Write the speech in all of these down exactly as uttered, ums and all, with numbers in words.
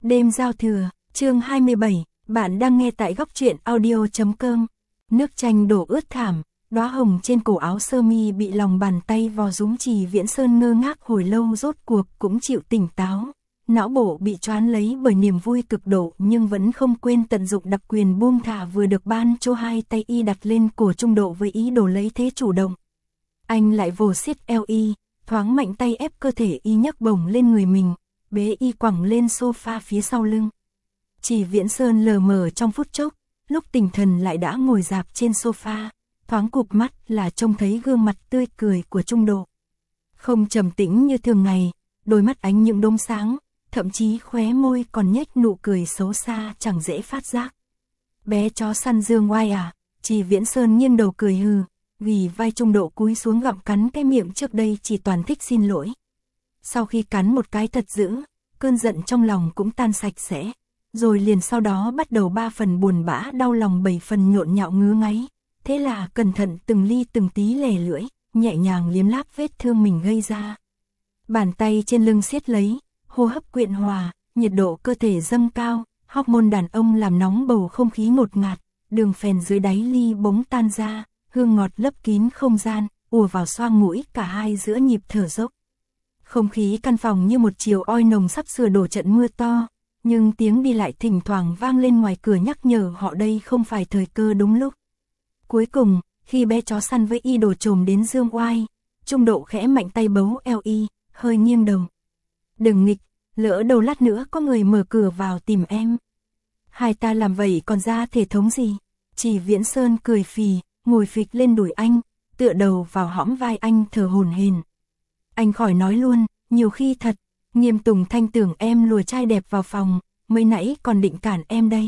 Đêm giao thừa, chương hai mươi bảy, bạn đang nghe tại góc truyện audio chấm com. Nước chanh đổ ướt thảm, đóa hồng trên cổ áo sơ mi bị lòng bàn tay vò rúm. Trì Viễn Sơn ngơ ngác hồi lâu rốt cuộc cũng chịu tỉnh táo. Não bộ bị choán lấy bởi niềm vui cực độ nhưng vẫn không quên tận dụng đặc quyền buông thả vừa được ban cho. Hai tay y đặt lên cổ Trung Độ với ý đồ lấy thế chủ động. Anh lại vồ siết eo y, thoáng mạnh tay ép cơ thể y nhấc bổng lên người mình, bế y quẳng lên sofa phía sau lưng. Trì Viễn Sơn lờ mờ trong phút chốc, lúc tỉnh thần lại đã ngồi rạp trên sofa, thoáng cụp mắt là trông thấy gương mặt tươi cười của Trung Độ. Không trầm tĩnh như thường ngày, đôi mắt ánh những đốm sáng, thậm chí khóe môi còn nhếch nụ cười xấu xa chẳng dễ phát giác. Bé chó săn Dương Oai à? Trì Viễn Sơn nghiêng đầu cười hừ, vì vai Trung Độ cúi xuống gặm cắn cái miệng trước đây chỉ toàn thích xin lỗi. Sau khi cắn một cái thật dữ, cơn giận trong lòng cũng tan sạch sẽ, rồi liền sau đó bắt đầu ba phần buồn bã đau lòng bảy phần nhộn nhạo ngứa ngáy. Thế là cẩn thận từng ly từng tí lè lưỡi, nhẹ nhàng liếm láp vết thương mình gây ra. Bàn tay trên lưng siết lấy, hô hấp quyện hòa, nhiệt độ cơ thể dâng cao, hormone đàn ông làm nóng bầu không khí ngột ngạt, đường phèn dưới đáy ly bỗng tan ra, hương ngọt lấp kín không gian, ùa vào xoang mũi cả hai giữa nhịp thở dốc. Không khí căn phòng như một chiều oi nồng sắp sửa đổ trận mưa to, nhưng tiếng đi lại thỉnh thoảng vang lên ngoài cửa nhắc nhở họ đây không phải thời cơ đúng lúc. Cuối cùng, khi bé chó săn với y đổ trồm đến Dương Oai, Trung Độ khẽ mạnh tay bấu eo y, hơi nghiêng đầu. Đừng nghịch, lỡ đầu lát nữa có người mở cửa vào tìm em. Hai ta làm vậy còn ra thể thống gì? Trì Viễn Sơn cười phì, ngồi phịch lên đùi anh, tựa đầu vào hõm vai anh thở hổn hển. Anh khỏi nói luôn, nhiều khi thật, Nghiêm Tùng Thanh tưởng em lùa trai đẹp vào phòng, mới nãy còn định cản em đây.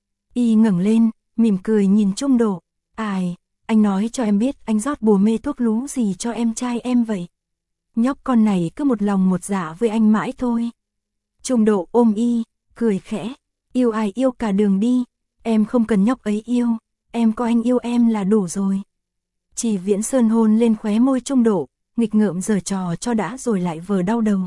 Y ngẩng lên, mỉm cười nhìn Trung Độ. Ai, anh nói cho em biết anh rót bùa mê thuốc lú gì cho em trai em vậy? Nhóc con này cứ một lòng một dạ với anh mãi thôi. Trung Độ ôm y, cười khẽ. Yêu ai yêu cả đường đi, em không cần nhóc ấy yêu, em có anh yêu em là đủ rồi. Trì Viễn Sơn hôn lên khóe môi Trung Độ, nghịch ngợm giở trò cho đã rồi lại vờ đau đầu.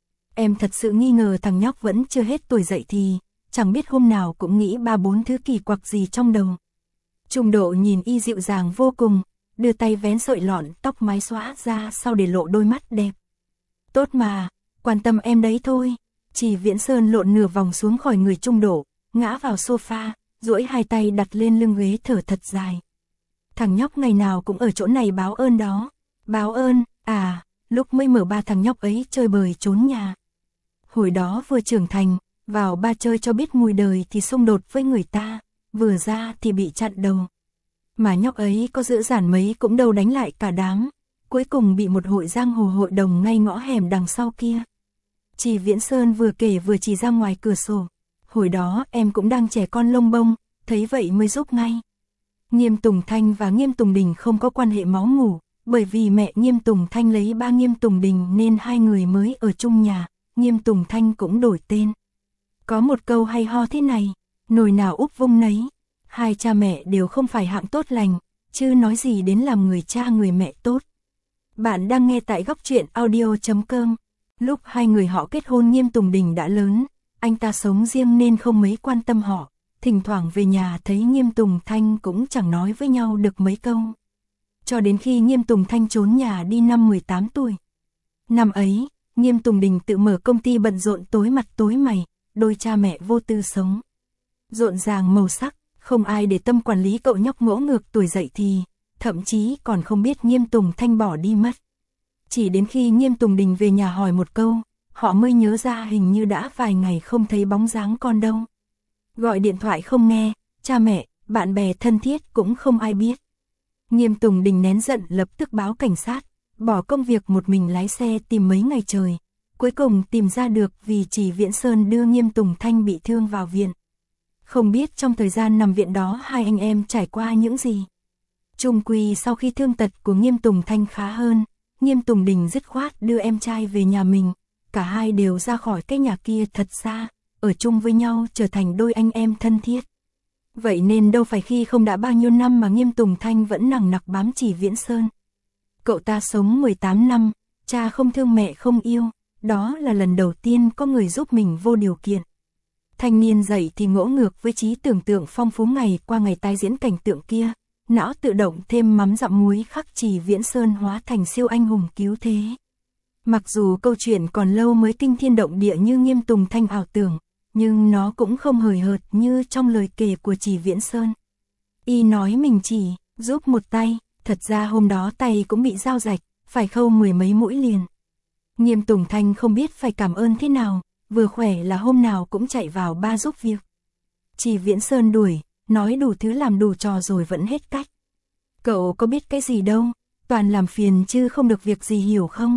Em thật sự nghi ngờ thằng nhóc vẫn chưa hết tuổi dậy thì, chẳng biết hôm nào cũng nghĩ ba bốn thứ kỳ quặc gì trong đầu. Trung Độ nhìn y dịu dàng vô cùng, đưa tay vén sợi lọn tóc mái xõa ra sau để lộ đôi mắt đẹp. Tốt mà, quan tâm em đấy thôi. Trì Viễn Sơn lộn nửa vòng xuống khỏi người Trung Độ, ngã vào sofa, duỗi hai tay đặt lên lưng ghế thở thật dài. Thằng nhóc ngày nào cũng ở chỗ này báo ơn đó. Báo ơn, à, lúc mới mở ba thằng nhóc ấy chơi bời trốn nhà. Hồi đó vừa trưởng thành, vào ba chơi cho biết mùi đời thì xung đột với người ta, vừa ra thì bị chặn đầu. Mà nhóc ấy có dữ dản mấy cũng đâu đánh lại cả đám, cuối cùng bị một hội giang hồ hội đồng ngay ngõ hẻm đằng sau kia. Trì Viễn Sơn vừa kể vừa chỉ ra ngoài cửa sổ. Hồi đó em cũng đang trẻ con lông bông, thấy vậy mới giúp ngay. Nghiêm Tùng Thanh và Nghiêm Tùng Đình không có quan hệ máu mủ, bởi vì mẹ Nghiêm Tùng Thanh lấy ba Nghiêm Tùng Đình nên hai người mới ở chung nhà, Nghiêm Tùng Thanh cũng đổi tên. Có một câu hay ho thế này, nồi nào úp vung nấy, hai cha mẹ đều không phải hạng tốt lành, chứ nói gì đến làm người cha người mẹ tốt. Bạn đang nghe tại góc truyện audio chấm com. Lúc hai người họ kết hôn Nghiêm Tùng Đình đã lớn, anh ta sống riêng nên không mấy quan tâm họ, thỉnh thoảng về nhà thấy Nghiêm Tùng Thanh cũng chẳng nói với nhau được mấy câu. Cho đến khi Nghiêm Tùng Thanh trốn nhà đi năm mười tám tuổi. Năm ấy, Nghiêm Tùng Đình tự mở công ty bận rộn tối mặt tối mày, đôi cha mẹ vô tư sống. Rộn ràng màu sắc, không ai để tâm quản lý cậu nhóc ngỗ ngược tuổi dậy thì, thậm chí còn không biết Nghiêm Tùng Thanh bỏ đi mất. Chỉ đến khi Nghiêm Tùng Đình về nhà hỏi một câu, họ mới nhớ ra hình như đã vài ngày không thấy bóng dáng con đâu. Gọi điện thoại không nghe, cha mẹ, bạn bè thân thiết cũng không ai biết. Nghiêm Tùng Đình nén giận lập tức báo cảnh sát, bỏ công việc một mình lái xe tìm mấy ngày trời. Cuối cùng tìm ra được vì Trì Viễn Sơn đưa Nghiêm Tùng Thanh bị thương vào viện. Không biết trong thời gian nằm viện đó hai anh em trải qua những gì. Chung quy sau khi thương tật của Nghiêm Tùng Thanh khá hơn, Nghiêm Tùng Đình dứt khoát đưa em trai về nhà mình, cả hai đều ra khỏi cái nhà kia thật xa, ở chung với nhau trở thành đôi anh em thân thiết. Vậy nên đâu phải khi không đã bao nhiêu năm mà Nghiêm Tùng Thanh vẫn nằng nặc bám Trì Viễn Sơn. Cậu ta sống mười tám năm, cha không thương mẹ không yêu, đó là lần đầu tiên có người giúp mình vô điều kiện. Thanh niên dậy thì ngỗ ngược với trí tưởng tượng phong phú ngày qua ngày tái diễn cảnh tượng kia, não tự động thêm mắm dặm muối khắc Trì Viễn Sơn hóa thành siêu anh hùng cứu thế. Mặc dù câu chuyện còn lâu mới kinh thiên động địa như Nghiêm Tùng Thanh ảo tưởng, nhưng nó cũng không hời hợt như trong lời kể của Trì Viễn Sơn. Y nói mình chỉ giúp một tay, thật ra hôm đó tay cũng bị dao rạch, phải khâu mười mấy mũi liền. Nghiêm Tùng Thanh không biết phải cảm ơn thế nào, vừa khỏe là hôm nào cũng chạy vào ba giúp việc. Trì Viễn Sơn đuổi, nói đủ thứ làm đủ trò rồi vẫn hết cách. Cậu có biết cái gì đâu, toàn làm phiền chứ không được việc gì hiểu không?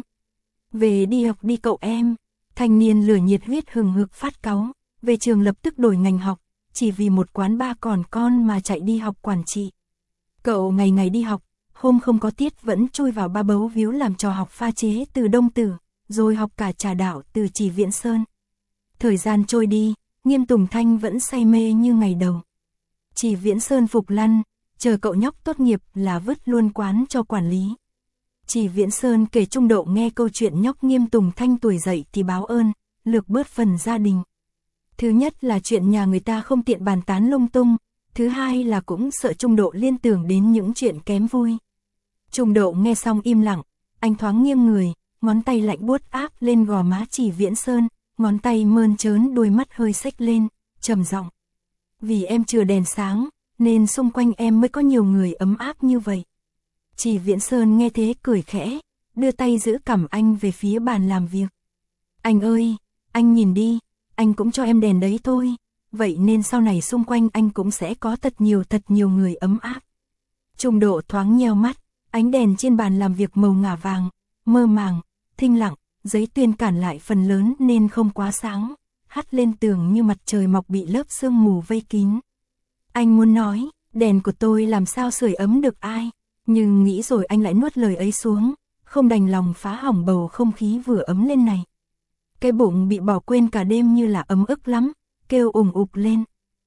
Về đi học đi cậu em. Thanh niên lửa nhiệt huyết hừng hực phát cáu, về trường lập tức đổi ngành học, chỉ vì một quán ba còn con mà chạy đi học quản trị. Cậu ngày ngày đi học, hôm không có tiết vẫn chui vào ba bấu víu làm trò học pha chế từ Đông Tử, rồi học cả trà đạo từ Trì Viễn Sơn. Thời gian trôi đi, Nghiêm Tùng Thanh vẫn say mê như ngày đầu. Trì Viễn Sơn phục lăn, chờ cậu nhóc tốt nghiệp là vứt luôn quán cho quản lý. Trì Viễn Sơn kể Trung Độ nghe câu chuyện nhóc Nghiêm Tùng Thanh tuổi dậy thì báo ơn, lược bớt phần gia đình. Thứ nhất là chuyện nhà người ta không tiện bàn tán lung tung, thứ hai là cũng sợ Trung Độ liên tưởng đến những chuyện kém vui. Trung Độ nghe xong im lặng, anh thoáng nghiêng người, ngón tay lạnh buốt áp lên gò má Trì Viễn Sơn, ngón tay mơn trớn đôi mắt hơi xếch lên, trầm giọng. Vì em chừa đèn sáng, nên xung quanh em mới có nhiều người ấm áp như vậy. Trì Viễn Sơn nghe thế cười khẽ, đưa tay giữ cằm anh về phía bàn làm việc. Anh ơi, anh nhìn đi, anh cũng cho em đèn đấy thôi, vậy nên sau này xung quanh anh cũng sẽ có thật nhiều thật nhiều người ấm áp. Trung Độ thoáng nheo mắt, ánh đèn trên bàn làm việc màu ngả vàng, mơ màng, thinh lặng, giấy tuyên cản lại phần lớn nên không quá sáng, hắt lên tường như mặt trời mọc bị lớp sương mù vây kín. Anh muốn nói, đèn của tôi làm sao sưởi ấm được ai, nhưng nghĩ rồi anh lại nuốt lời ấy xuống, không đành lòng phá hỏng bầu không khí vừa ấm lên này. Cái bụng bị bỏ quên cả đêm như là ấm ức lắm, kêu ủng ục lên.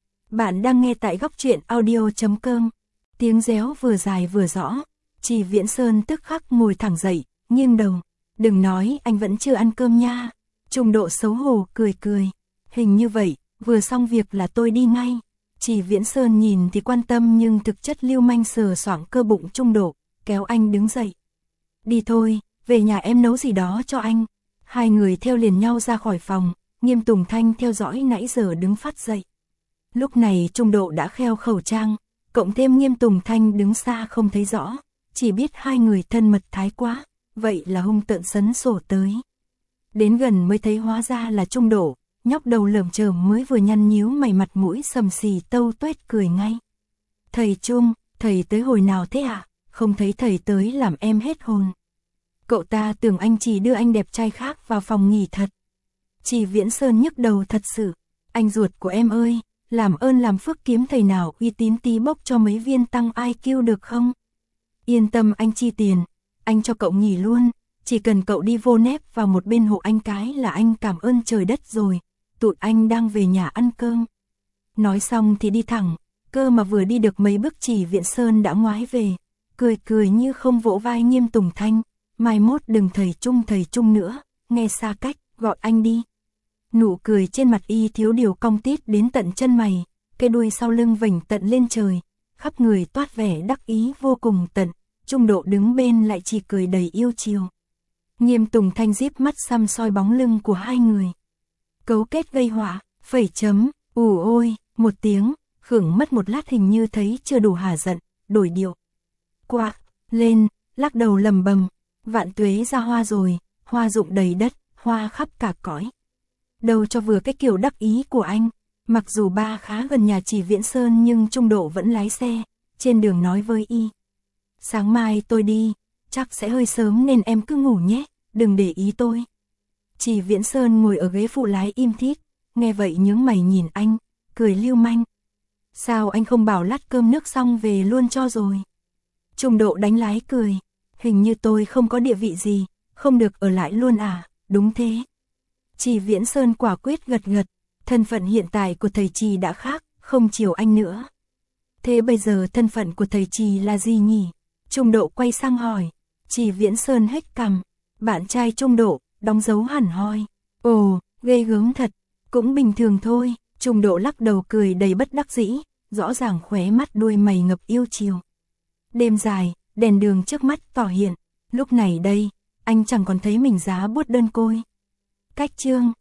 Bạn đang nghe tại góc truyện audio chấm com, tiếng réo vừa dài vừa rõ. Trì Viễn Sơn tức khắc ngồi thẳng dậy, nghiêng đầu. Đừng nói anh vẫn chưa ăn cơm nha. Trung Độ xấu hổ cười cười. Hình như vậy, vừa xong việc là tôi đi ngay. Trì Viễn Sơn nhìn thì quan tâm nhưng thực chất lưu manh sờ soạng cơ bụng Trung Độ, kéo anh đứng dậy. Đi thôi, về nhà em nấu gì đó cho anh. Hai người theo liền nhau ra khỏi phòng, Nghiêm Tùng Thanh theo dõi nãy giờ đứng phát dậy. Lúc này Trung Độ đã kheo khẩu trang, cộng thêm Nghiêm Tùng Thanh đứng xa không thấy rõ, chỉ biết hai người thân mật thái quá, vậy là hung tợn sấn sổ tới. Đến gần mới thấy hóa ra là Trung Độ, nhóc đầu lởm chởm mới vừa nhăn nhíu mày mặt mũi sầm xì tâu tuét cười ngay. Thầy Trung, thầy tới hồi nào thế ạ? À? Không thấy thầy tới làm em hết hồn. Cậu ta tưởng anh chỉ đưa anh đẹp trai khác vào phòng nghỉ thật. Trì Viễn Sơn nhức đầu thật sự. Anh ruột của em ơi, làm ơn làm phước kiếm thầy nào uy tín tí bốc cho mấy viên tăng i kiu được không? Yên tâm anh chi tiền, anh cho cậu nghỉ luôn, chỉ cần cậu đi vô nép vào một bên hộ anh cái là anh cảm ơn trời đất rồi, tụi anh đang về nhà ăn cơm. Nói xong thì đi thẳng, cơ mà vừa đi được mấy bước Trì Viễn Sơn đã ngoái về, cười cười như không vỗ vai Nghiêm Tùng Thanh, mai mốt đừng thầy Trung thầy Trung nữa, nghe xa cách, gọi anh đi. Nụ cười trên mặt y thiếu điều cong tít đến tận chân mày, cái đuôi sau lưng vểnh tận lên trời, khắp người toát vẻ đắc ý vô cùng tận. Trung Độ đứng bên lại chỉ cười đầy yêu chiều. Nghiêm Tùng Thanh díp mắt xăm soi bóng lưng của hai người. Cấu kết gây họa, phẩy chấm, ù ôi, một tiếng, khửng mất một lát hình như thấy chưa đủ hả giận, đổi điệu. Quạc, lên, lắc đầu lầm bầm, vạn tuế ra hoa rồi, hoa rụng đầy đất, hoa khắp cả cõi. Đâu cho vừa cái kiểu đắc ý của anh, mặc dù ba khá gần nhà Trì Viễn Sơn nhưng Trung Độ vẫn lái xe, trên đường nói với y. Sáng mai tôi đi, chắc sẽ hơi sớm nên em cứ ngủ nhé, đừng để ý tôi. Trì Viễn Sơn ngồi ở ghế phụ lái im thít, nghe vậy nhướng mày nhìn anh, cười lưu manh. Sao anh không bảo lát cơm nước xong về luôn cho rồi? Trung Độ đánh lái cười, hình như tôi không có địa vị gì, không được ở lại luôn à, đúng thế. Trì Viễn Sơn quả quyết gật gật, thân phận hiện tại của thầy Trì đã khác, không chiều anh nữa. Thế bây giờ thân phận của thầy Trì là gì nhỉ? Trung Độ quay sang hỏi. Trì Viễn Sơn hếch cằm, bạn trai Trung Độ, đóng dấu hẳn hoi. Ồ, ghê gớm thật, cũng bình thường thôi. Trung Độ lắc đầu cười đầy bất đắc dĩ, rõ ràng khóe mắt đuôi mày ngập yêu chiều. Đêm dài, đèn đường trước mắt tỏ hiện, lúc này đây, anh chẳng còn thấy mình giá buốt đơn côi. Cách chương